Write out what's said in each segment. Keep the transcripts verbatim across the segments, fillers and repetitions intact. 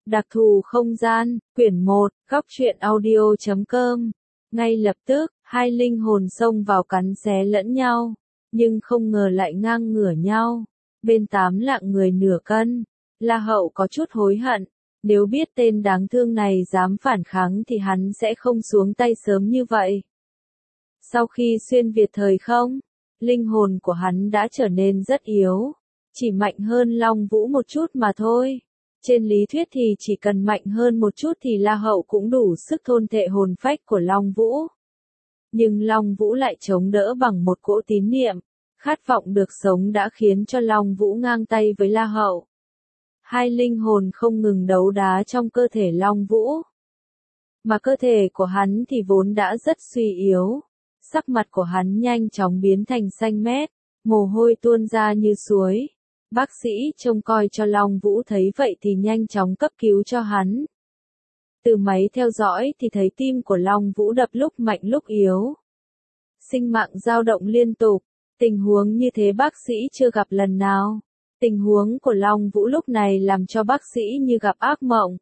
Đặc thù không gian, quyển một, góc truyện audio chấm com. Ngay lập tức, hai linh hồn xông vào cắn xé lẫn nhau, nhưng không ngờ lại ngang ngửa nhau. Bên tám lạng người nửa cân, La Hậu có chút hối hận, nếu biết tên đáng thương này dám phản kháng thì hắn sẽ không xuống tay sớm như vậy. Sau khi xuyên việt thời không, linh hồn của hắn đã trở nên rất yếu, chỉ mạnh hơn Long Vũ một chút mà thôi. Trên lý thuyết thì chỉ cần mạnh hơn một chút thì La Hậu cũng đủ sức thôn phệ hồn phách của Long Vũ. Nhưng Long Vũ lại chống đỡ bằng một cỗ tín niệm, khát vọng được sống đã khiến cho Long Vũ ngang tay với La Hậu. Hai linh hồn không ngừng đấu đá trong cơ thể Long Vũ. Mà cơ thể của hắn thì vốn đã rất suy yếu. Sắc mặt của hắn nhanh chóng biến thành xanh mét, mồ hôi tuôn ra như suối. Bác sĩ trông coi cho Long Vũ thấy vậy thì nhanh chóng cấp cứu cho hắn. Từ máy theo dõi thì thấy tim của Long Vũ đập lúc mạnh lúc yếu. Sinh mạng dao động liên tục, tình huống như thế bác sĩ chưa gặp lần nào. Tình huống của Long Vũ lúc này làm cho bác sĩ như gặp ác mộng.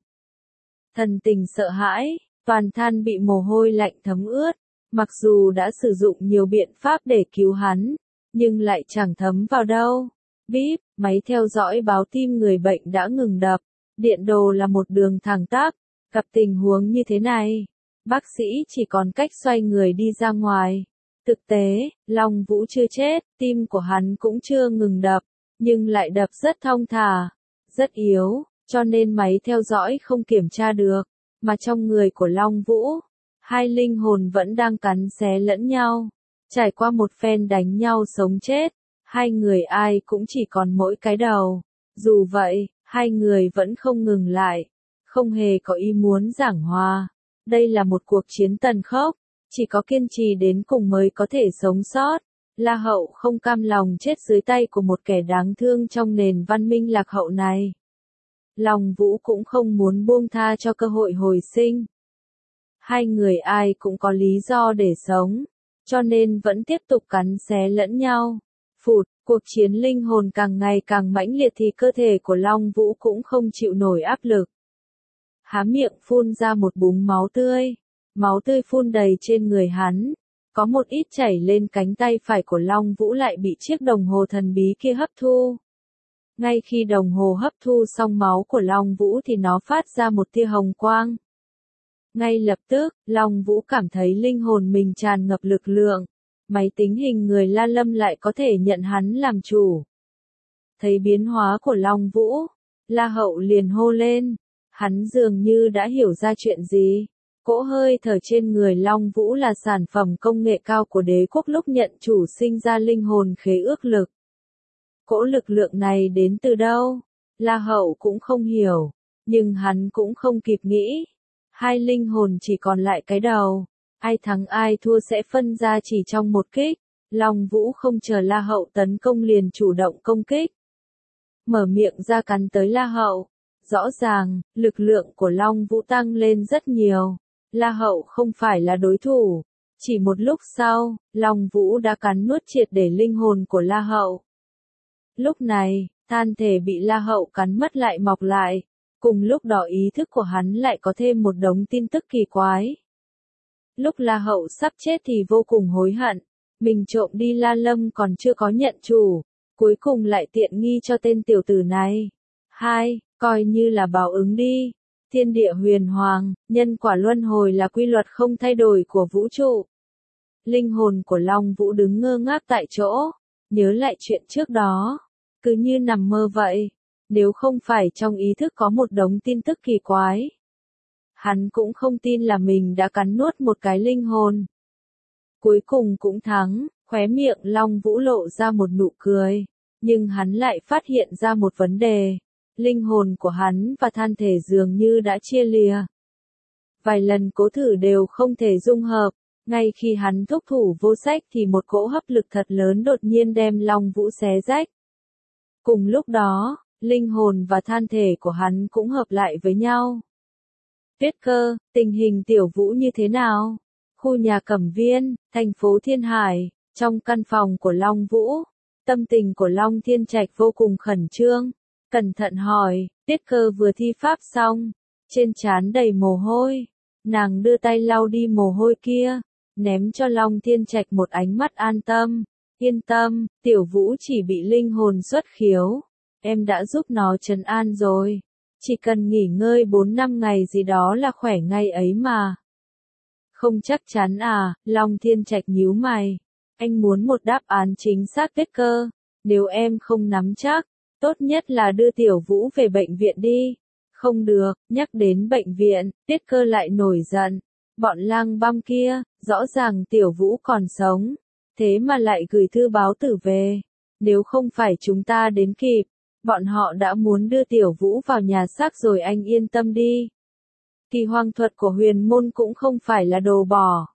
Thần tình sợ hãi, toàn thân bị mồ hôi lạnh thấm ướt. Mặc dù đã sử dụng nhiều biện pháp để cứu hắn, nhưng lại chẳng thấm vào đâu. Bíp, máy theo dõi báo tim người bệnh đã ngừng đập. Điện đồ là một đường thẳng tắp. Gặp tình huống như thế này, bác sĩ chỉ còn cách xoay người đi ra ngoài. Thực tế, Long Vũ chưa chết, tim của hắn cũng chưa ngừng đập, nhưng lại đập rất thong thả, rất yếu, cho nên máy theo dõi không kiểm tra được. Mà trong người của Long Vũ, hai linh hồn vẫn đang cắn xé lẫn nhau. Trải qua một phen đánh nhau sống chết, hai người ai cũng chỉ còn mỗi cái đầu. Dù vậy, hai người vẫn không ngừng lại, không hề có ý muốn giảng hòa. Đây là một cuộc chiến tàn khốc, chỉ có kiên trì đến cùng mới có thể sống sót. La Hậu không cam lòng chết dưới tay của một kẻ đáng thương trong nền văn minh lạc hậu này. Long Vũ cũng không muốn buông tha cho cơ hội hồi sinh. Hai người ai cũng có lý do để sống, cho nên vẫn tiếp tục cắn xé lẫn nhau. Phụt, cuộc chiến linh hồn càng ngày càng mãnh liệt thì cơ thể của Long Vũ cũng không chịu nổi áp lực. Há miệng phun ra một búng máu tươi, máu tươi phun đầy trên người hắn, có một ít chảy lên cánh tay phải của Long Vũ lại bị chiếc đồng hồ thần bí kia hấp thu. Ngay khi đồng hồ hấp thu xong máu của Long Vũ thì nó phát ra một tia hồng quang. Ngay lập tức, Long Vũ cảm thấy linh hồn mình tràn ngập lực lượng. Máy tính hình người La Lâm lại có thể nhận hắn làm chủ. Thấy biến hóa của Long Vũ, La Hậu liền hô lên. Hắn dường như đã hiểu ra chuyện gì. Cỗ hơi thở trên người Long Vũ là sản phẩm công nghệ cao của đế quốc lúc nhận chủ sinh ra linh hồn khế ước lực. Cỗ lực lượng này đến từ đâu? La Hậu cũng không hiểu, nhưng hắn cũng không kịp nghĩ. Hai linh hồn chỉ còn lại cái đầu. Ai thắng ai thua sẽ phân ra chỉ trong một kích. Long Vũ không chờ La Hậu tấn công liền chủ động công kích. Mở miệng ra cắn tới La Hậu. Rõ ràng, lực lượng của Long Vũ tăng lên rất nhiều. La Hậu không phải là đối thủ. Chỉ một lúc sau, Long Vũ đã cắn nuốt triệt để linh hồn của La Hậu. Lúc này, than thể bị La Hậu cắn mất lại mọc lại. Cùng lúc đó ý thức của hắn lại có thêm một đống tin tức kỳ quái. Lúc La Hậu sắp chết thì vô cùng hối hận. Mình trộm đi La Lâm còn chưa có nhận chủ. Cuối cùng lại tiện nghi cho tên tiểu tử này. Hai, coi như là báo ứng đi. Thiên địa huyền hoàng, nhân quả luân hồi là quy luật không thay đổi của vũ trụ. Linh hồn của Long Vũ đứng ngơ ngác tại chỗ. Nhớ lại chuyện trước đó. Cứ như nằm mơ vậy. Nếu không phải trong ý thức có một đống tin tức kỳ quái. Hắn cũng không tin là mình đã cắn nuốt một cái linh hồn. Cuối cùng cũng thắng, khóe miệng Long Vũ lộ ra một nụ cười. Nhưng hắn lại phát hiện ra một vấn đề. Linh hồn của hắn và than thể dường như đã chia lìa. Vài lần cố thử đều không thể dung hợp. Ngay khi hắn thúc thủ vô sách thì một cỗ hấp lực thật lớn đột nhiên đem Long Vũ xé rách. Cùng lúc đó, linh hồn và than thể của hắn cũng hợp lại với nhau. Tuyết Cơ, tình hình Tiểu Vũ như thế nào? Khu nhà Cẩm Viên, thành phố Thiên Hải, trong căn phòng của Long Vũ. Tâm tình của Long Thiên Trạch vô cùng khẩn trương. cẩn thận hỏi, Tiết Cơ vừa thi pháp xong, trên trán đầy mồ hôi, nàng đưa tay lau đi mồ hôi kia, ném cho Long Thiên Trạch một ánh mắt an tâm, yên tâm, Tiểu Vũ chỉ bị linh hồn xuất khiếu, em đã giúp nó trấn an rồi, chỉ cần nghỉ ngơi bốn năm ngày gì đó là khỏe ngay ấy mà. Không chắc chắn à, Long Thiên Trạch nhíu mày, anh muốn một đáp án chính xác Tiết Cơ, nếu em không nắm chắc, tốt nhất là đưa Tiểu Vũ về bệnh viện đi. Không được, nhắc đến bệnh viện, Tiết Cơ lại nổi giận. Bọn lang băm kia, rõ ràng Tiểu Vũ còn sống, thế mà lại gửi thư báo tử về. Nếu không phải chúng ta đến kịp, bọn họ đã muốn đưa Tiểu Vũ vào nhà xác rồi, anh yên tâm đi. Kỳ hoang thuật của huyền môn cũng không phải là đồ bỏ.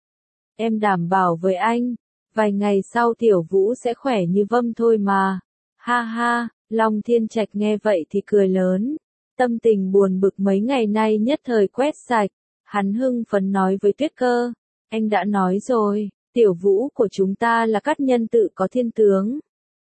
Em đảm bảo với anh, vài ngày sau Tiểu Vũ sẽ khỏe như vâm thôi mà. Ha ha, Long Thiên Trạch nghe vậy thì cười lớn. Tâm tình buồn bực mấy ngày nay nhất thời quét sạch, hắn hưng phấn nói với Tuyết Cơ, anh đã nói rồi, Tiểu Vũ của chúng ta là cát nhân tự có thiên tướng.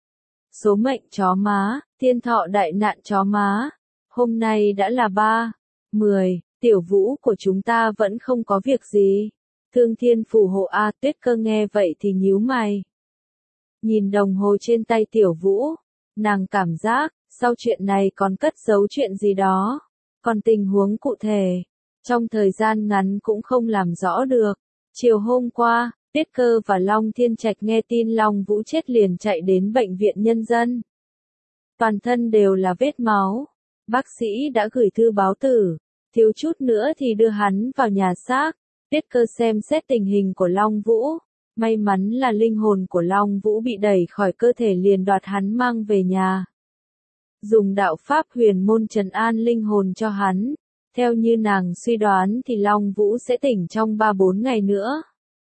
Số mệnh chó má, thiên thọ đại nạn chó má, hôm nay đã là ba, mười, Tiểu Vũ của chúng ta vẫn không có việc gì. Thương thiên phù hộ a. Tuyết Cơ nghe vậy thì nhíu mày. Nhìn đồng hồ trên tay Tiểu Vũ, nàng cảm giác, sau chuyện này còn cất giấu chuyện gì đó, còn tình huống cụ thể, trong thời gian ngắn cũng không làm rõ được. Chiều hôm qua, Tiết Cơ và Long Thiên Trạch nghe tin Long Vũ chết liền chạy đến bệnh viện nhân dân. Toàn thân đều là vết máu, bác sĩ đã gửi thư báo tử, thiếu chút nữa thì đưa hắn vào nhà xác. Tiết Cơ xem xét tình hình của Long Vũ, may mắn là linh hồn của Long Vũ bị đẩy khỏi cơ thể liền đoạt hắn mang về nhà. Dùng đạo pháp huyền môn trấn an linh hồn cho hắn, theo như nàng suy đoán thì Long Vũ sẽ tỉnh trong ba bốn ngày nữa.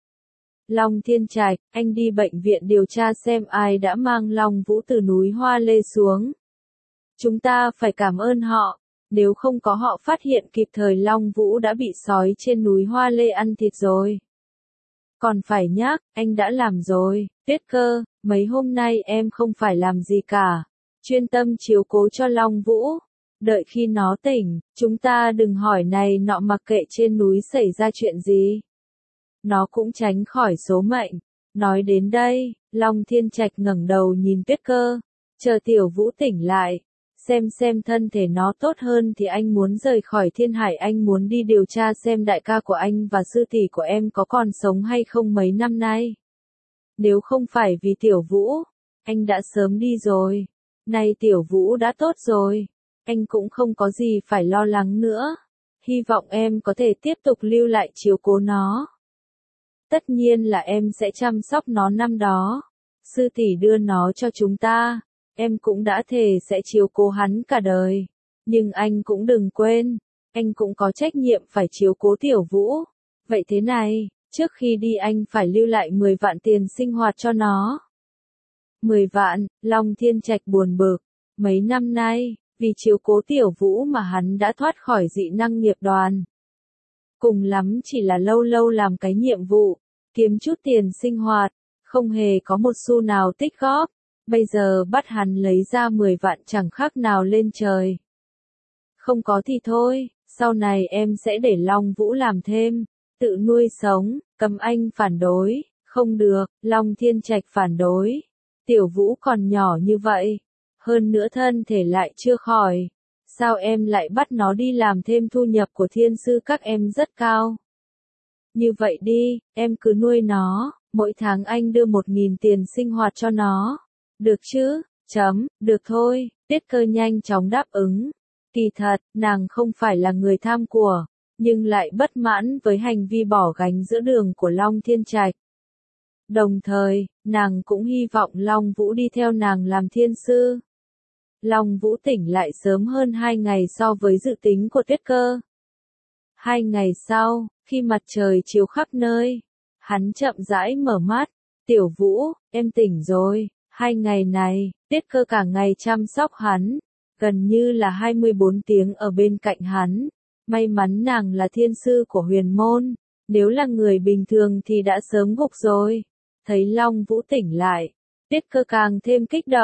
Long Thiên Trạch, anh đi bệnh viện điều tra xem ai đã mang Long Vũ từ núi Hoa Lê xuống. Chúng ta phải cảm ơn họ, nếu không có họ phát hiện kịp thời Long Vũ đã bị sói trên núi Hoa Lê ăn thịt rồi. Còn phải nhắc, anh đã làm rồi, Tuyết Cơ, mấy hôm nay em không phải làm gì cả. Chuyên tâm chiếu cố cho Long Vũ, đợi khi nó tỉnh, chúng ta đừng hỏi này nọ mặc kệ trên núi xảy ra chuyện gì. Nó cũng tránh khỏi số mệnh. Nói đến đây, Long Thiên Trạch ngẩng đầu nhìn Tuyết Cơ, chờ Tiểu Vũ tỉnh lại, xem xem thân thể nó tốt hơn thì anh muốn rời khỏi Thiên Hải, anh muốn đi điều tra xem đại ca của anh và sư tỷ của em có còn sống hay không mấy năm nay. Nếu không phải vì Tiểu Vũ, anh đã sớm đi rồi. Nay Tiểu Vũ đã tốt rồi, anh cũng không có gì phải lo lắng nữa. Hy vọng em có thể tiếp tục lưu lại chiếu cố nó. Tất nhiên là em sẽ chăm sóc nó năm đó. Sư tỷ đưa nó cho chúng ta, em cũng đã thề sẽ chiếu cố hắn cả đời. Nhưng anh cũng đừng quên, anh cũng có trách nhiệm phải chiếu cố Tiểu Vũ. Vậy thế này, trước khi đi anh phải lưu lại mười vạn tiền sinh hoạt cho nó. mười vạn, Long Thiên Trạch buồn bực. Mấy năm nay, vì chiếu cố Tiểu Vũ mà hắn đã thoát khỏi dị năng nghiệp đoàn. Cùng lắm chỉ là lâu lâu làm cái nhiệm vụ, kiếm chút tiền sinh hoạt, không hề có một xu nào tích góp. Bây giờ bắt hắn lấy ra mười vạn chẳng khác nào lên trời. Không có thì thôi, sau này em sẽ để Long Vũ làm thêm, tự nuôi sống, cấm anh phản đối. Không được, Long Thiên Trạch phản đối. Tiểu Vũ còn nhỏ như vậy, hơn nữa thân thể lại chưa khỏi. Sao em lại bắt nó đi làm thêm, thu nhập của thiên sư các em rất cao. Như vậy đi, em cứ nuôi nó, mỗi tháng anh đưa một nghìn tiền sinh hoạt cho nó. Được chứ? Chấm, được thôi, Tiết Cơ nhanh chóng đáp ứng. Kỳ thật, nàng không phải là người tham của, nhưng lại bất mãn với hành vi bỏ gánh giữa đường của Long Thiên Trạch. Đồng thời, nàng cũng hy vọng Long Vũ đi theo nàng làm thiên sư. Long Vũ tỉnh lại sớm hơn hai ngày so với dự tính của Tuyết Cơ. Hai ngày sau, khi mặt trời chiếu khắp nơi, hắn chậm rãi mở mắt. Tiểu Vũ, em tỉnh rồi. Hai ngày này, Tiết Cơ cả ngày chăm sóc hắn, gần như là hai mươi bốn tiếng ở bên cạnh hắn. May mắn nàng là thiên sư của huyền môn, nếu là người bình thường thì đã sớm gục rồi. Thấy Long Vũ tỉnh lại, Tiết Cơ càng thêm kích động.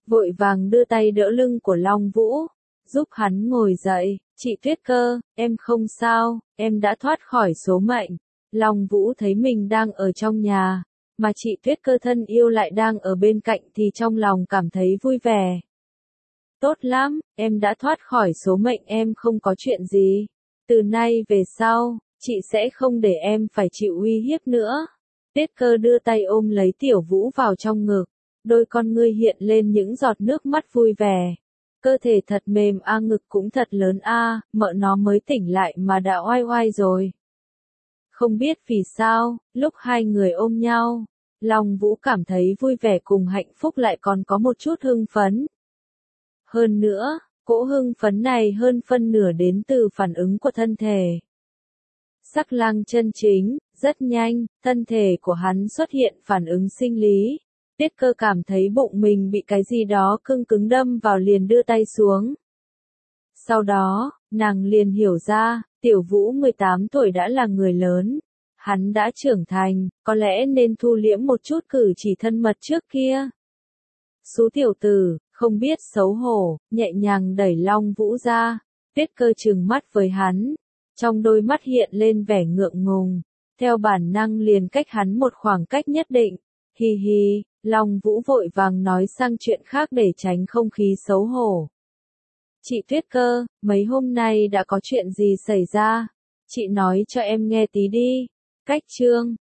vội vàng đưa tay đỡ lưng của Long Vũ, giúp hắn ngồi dậy. Chị Tuyết Cơ, em không sao, em đã thoát khỏi số mệnh. Long Vũ thấy mình đang ở trong nhà, mà chị Tuyết Cơ thân yêu lại đang ở bên cạnh thì trong lòng cảm thấy vui vẻ. Tốt lắm, em đã thoát khỏi số mệnh, em không có chuyện gì. Từ nay về sau, chị sẽ không để em phải chịu uy hiếp nữa. Tuyết Cơ đưa tay ôm lấy Tiểu Vũ vào trong ngực, đôi con ngươi hiện lên những giọt nước mắt vui vẻ. Cơ thể thật mềm a, ngực cũng thật lớn a, mợ nó mới tỉnh lại mà đã oai oai rồi. Không biết vì sao, lúc hai người ôm nhau, Long Vũ cảm thấy vui vẻ cùng hạnh phúc, lại còn có một chút hưng phấn. Hơn nữa, cỗ hưng phấn này hơn phân nửa đến từ phản ứng của thân thể. Sắc lang chân chính, rất nhanh, thân thể của hắn xuất hiện phản ứng sinh lý. Tuyết Cơ cảm thấy bụng mình bị cái gì đó cưng cứng đâm vào, liền đưa tay xuống. Sau đó, nàng liền hiểu ra, Tiểu Vũ mười tám tuổi đã là người lớn. Hắn đã trưởng thành, có lẽ nên thu liễm một chút cử chỉ thân mật trước kia. Xú tiểu tử, không biết xấu hổ, nhẹ nhàng đẩy Long Vũ ra. Tuyết Cơ trừng mắt với hắn, trong đôi mắt hiện lên vẻ ngượng ngùng, theo bản năng liền cách hắn một khoảng cách nhất định. Hi hi, Long Vũ vội vàng nói sang chuyện khác để tránh không khí xấu hổ. Chị Tuyết Cơ, mấy hôm nay đã có chuyện gì xảy ra? Chị nói cho em nghe tí đi. Cách chương